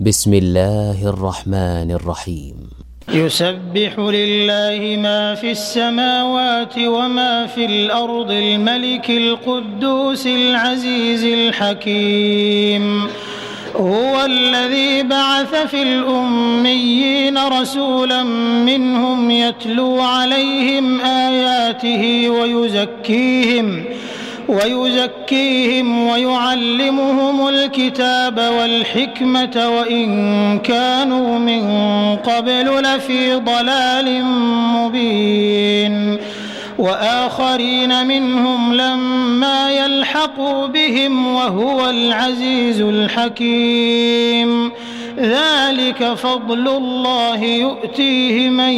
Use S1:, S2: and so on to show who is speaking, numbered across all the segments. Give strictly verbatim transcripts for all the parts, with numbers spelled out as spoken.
S1: بسم الله الرحمن الرحيم.
S2: يسبح لله ما في السماوات وما في الأرض الملك القدوس العزيز الحكيم. هو الذي بعث في الأميين رسولا منهم يتلو عليهم آياته ويزكيهم ويزكيهم ويعلمهم الكتاب والحكمة وإن كانوا من قبل لفي ضلال مبين. وآخرين منهم لما يلحقوا بهم وهو العزيز الحكيم. ذلك فضل الله يؤتيه من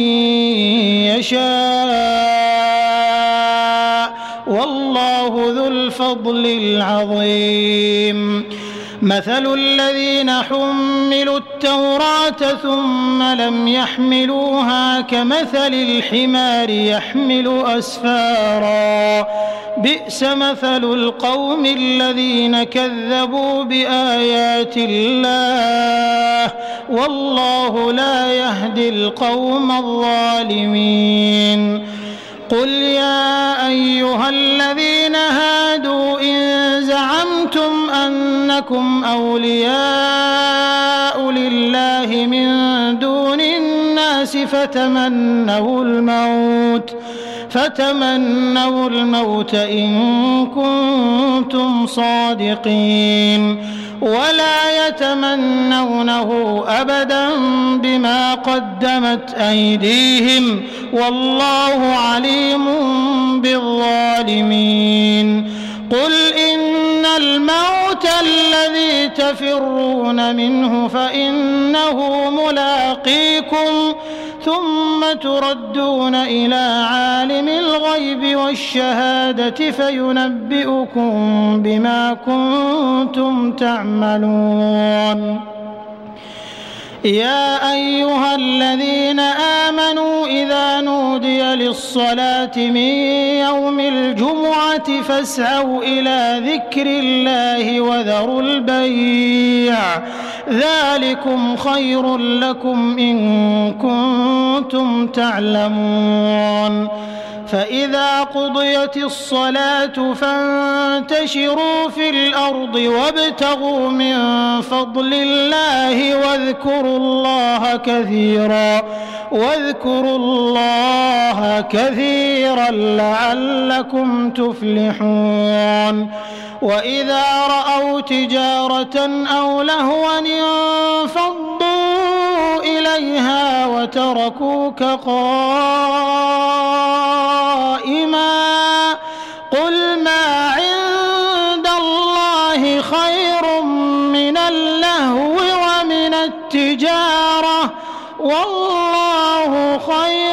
S2: يشاء والله ذو الفضل العظيم. مثل الذين حملوا التوراة ثم لم يحملوها كمثل الحمار يحمل أسفارا بئس مثل القوم الذين كذبوا بآيات الله والله لا يهدي القوم الظالمين. قل يا أيها الذين هادوا إن زعمتم أنكم أولياء لله من دون الناس فتمنوا الموت فتمنوا الموت إن كنتم صادقين ولا يتمنونه أبدا بما قدمت أيديهم والله عليم بالظالمين. قل إن الموت الذي تفرون منه فإنه ملاقيكم ثم تردون إلى عالم الغيب والشهادة فينبئكم بما كنتم تعملون. يا أيها الذين آمنوا إذا نودي للصلاة من يوم الجمعة فاسعوا إلى ذكر الله وذروا البيع ذلكم خير لكم إن كنتم تعلمون. فإذا قضيت الصلاة فانتشروا في الأرض وابتغوا من فضل الله واذكروا الله كثيرا واذكروا الله كثيرا لعلكم تفلحون. وإذا رأوا تجارة أو لهوا انفضوا إليها وتركوك قائما قل ما عند الله خير من اللهو ومن التجارة والله خير